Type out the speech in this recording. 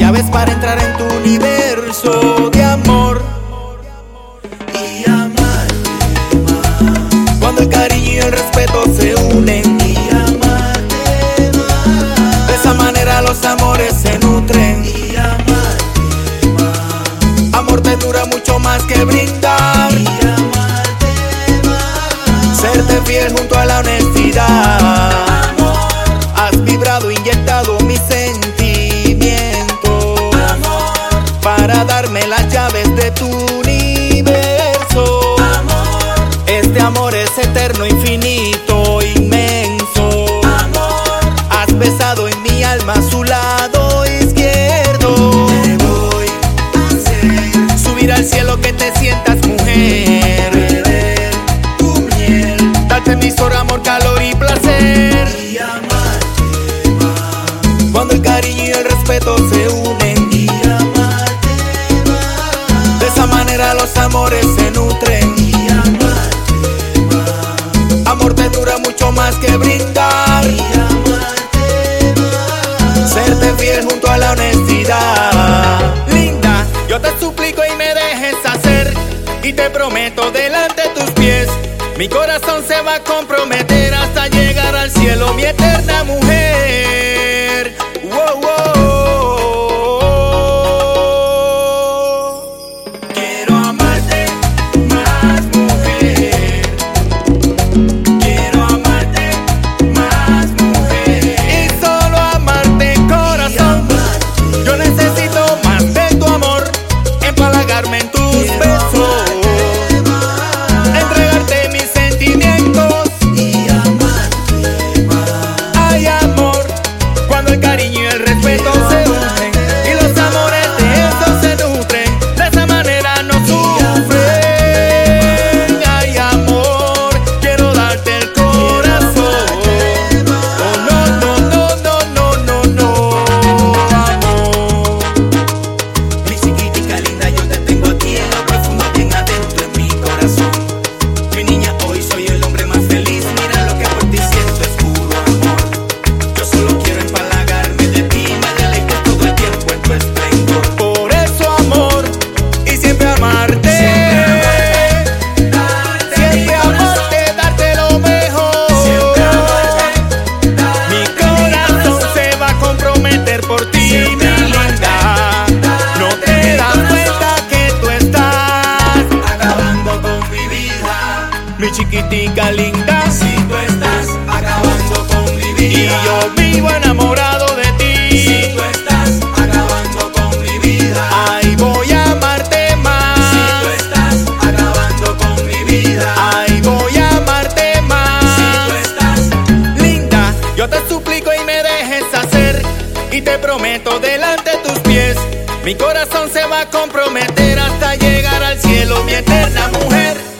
llaves para entrar en tu universo de amor y amarte más. Cuando el cariño y el respeto se unen y amarte más. De esa manera los amores se nutren y amarte más. Amor te dura mucho más que brindar y amarte más. Serte fiel junto a la honestidad. Has vibrado, inyectado mis sentimientos, amor, para darme las llaves de tu universo, amor. Este amor es eterno, infinito, inmenso, amor. Has besado en mi alma su lado izquierdo. Te voy a hacer subir al cielo, que te sientas mujer, beber tu miel, darte mi solo amor, calor y placer. Cuando el cariño y el respeto se unen y amarte más. De esa manera los amores se nutren y amarte más. Amor te dura mucho más que brindar y amarte más. Serte fiel junto a la honestidad. Linda, yo te suplico y me dejes hacer, y te prometo delante de tus pies, mi corazón se va a comprometer hasta llegar al cielo, mi eterna mujer. Wow, wow. Quiero amarte más, mujer. Quiero amarte más, mujer. Y solo amarte, corazón. Yo necesito más de tu amor, empalagarme en tus besos, entregarte mis sentimientos y amarte más. Ay, amor, cuando el cariño y el respeto se unen y los amores de eso se nutren, de esa manera no sufren. Ay, amor, quiero darte el corazón. Oh, no, no, no, no, no, no, no, amor. Mi chiquitica linda, yo te tengo aquí en lo profundo, bien adentro en mi corazón. Mi niña, hoy soy el hombre más feliz. Mira lo que por ti siento, es puro amor. Yo solo quiero empalagarme de ti, me deleito todo el tiempo en tu esplendor. Por eso, amor, y siempre amarte, siempre amarte, darte lo mejor. Siempre amarte, mi corazón se va a comprometer por ti, mi linda. No te das cuenta que tú estás acabando con mi vida, mi chiquitica linda. Si tú estás acabando con mi vida y yo vivo enamorado de ti, si tú estás acabando con mi vida, ay, voy a amarte más. Si tú estás acabando con mi vida, ay, voy a amarte más. Si tú estás linda, yo te suplico y me dejes hacer, y te prometo delante de tus pies, mi corazón se va a comprometer hasta llegar al cielo, mi eterna mujer.